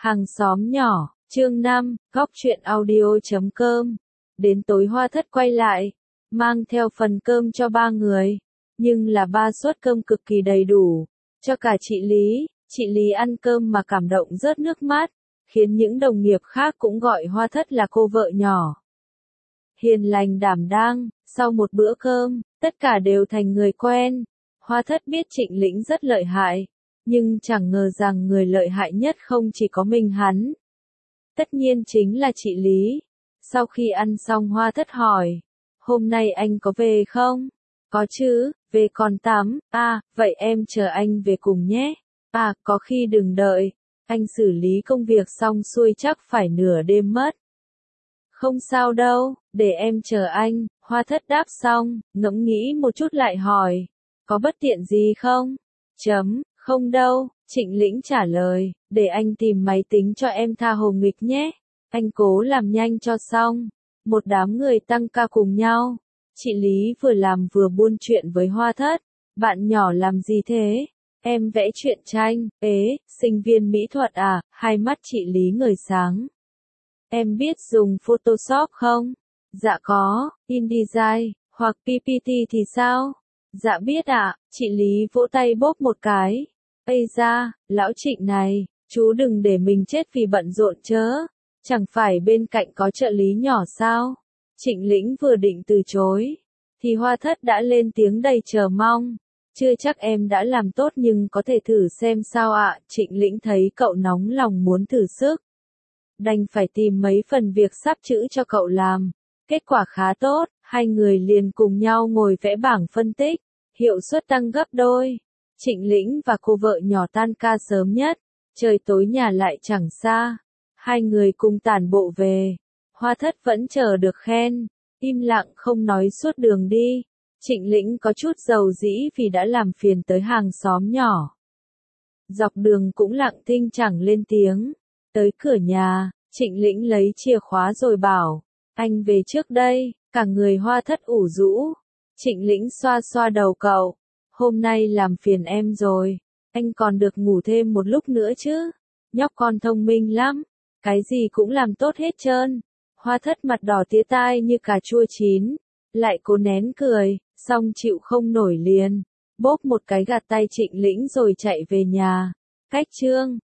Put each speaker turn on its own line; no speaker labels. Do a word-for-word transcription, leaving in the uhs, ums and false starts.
Hàng xóm nhỏ, chương năm, góc truyện audio chấm com. Đến tối Hoa Thất quay lại, mang theo phần cơm cho ba người, nhưng là ba suất cơm cực kỳ đầy đủ, cho cả chị Lý. Chị Lý ăn cơm mà cảm động rớt nước mắt, khiến những đồng nghiệp khác cũng gọi Hoa Thất là cô vợ nhỏ. Hiền lành đảm đang, sau một bữa cơm, tất cả đều thành người quen. Hoa Thất biết Trịnh Lĩnh rất lợi hại, nhưng chẳng ngờ rằng người lợi hại nhất không chỉ có mình hắn. Tất nhiên chính là chị Lý. Sau khi ăn xong Hoa Thất hỏi, hôm nay anh có về không? Có chứ, về còn tắm, à, vậy em chờ anh về cùng nhé. À, có khi đừng đợi, anh xử lý công việc xong xuôi chắc phải nửa đêm mất. Không sao đâu, để em chờ anh. Hoa Thất đáp xong, ngẫm nghĩ một chút lại hỏi, có bất tiện gì không? Chấm, không đâu, Trịnh Lĩnh trả lời, để anh tìm máy tính cho em tha hồ nghịch nhé. Anh cố làm nhanh cho xong. Một đám người tăng ca cùng nhau. Chị Lý vừa làm vừa buôn chuyện với Hoa Thất. Bạn nhỏ làm gì thế? Em vẽ truyện tranh. Ế, sinh viên mỹ thuật à? Hai mắt chị Lý ngời sáng. Em biết dùng Photoshop không? Dạ có. InDesign, hoặc pê pê tê thì sao? Dạ biết ạ. À. Chị Lý vỗ tay bóp một cái. Ây da, lão Trịnh này, chú đừng để mình chết vì bận rộn chớ. Chẳng phải bên cạnh có trợ lý nhỏ sao? Trịnh Lĩnh vừa định từ chối, thì Hoa Thất đã lên tiếng đầy chờ mong. Chưa chắc em đã làm tốt nhưng có thể thử xem sao ạ. Trịnh Lĩnh thấy cậu nóng lòng muốn thử sức, đành phải tìm mấy phần việc sắp chữ cho cậu làm. Kết quả khá tốt, hai người liền cùng nhau ngồi vẽ bảng phân tích, hiệu suất tăng gấp đôi. Trịnh Lĩnh và cô vợ nhỏ tan ca sớm nhất, trời tối nhà lại chẳng xa. Hai người cùng tản bộ về. Hoa Thất vẫn chờ được khen, im lặng không nói suốt đường đi. Trịnh Lĩnh có chút dầu dĩ vì đã làm phiền tới hàng xóm nhỏ. Dọc đường cũng lặng thinh chẳng lên tiếng. Tới cửa nhà, Trịnh Lĩnh lấy chìa khóa rồi bảo, anh về trước đây. Cả người Hoa Thất ủ rũ. Trịnh Lĩnh xoa xoa đầu cậu, hôm nay làm phiền em rồi, anh còn được ngủ thêm một lúc nữa chứ. Nhóc con thông minh lắm, cái gì cũng làm tốt hết trơn. Hoa Thất mặt đỏ tía tai như cà chua chín, lại cố nén cười, xong chịu không nổi liền, bóp một cái gạt tay Trịnh Lĩnh rồi chạy về nhà. Cách chương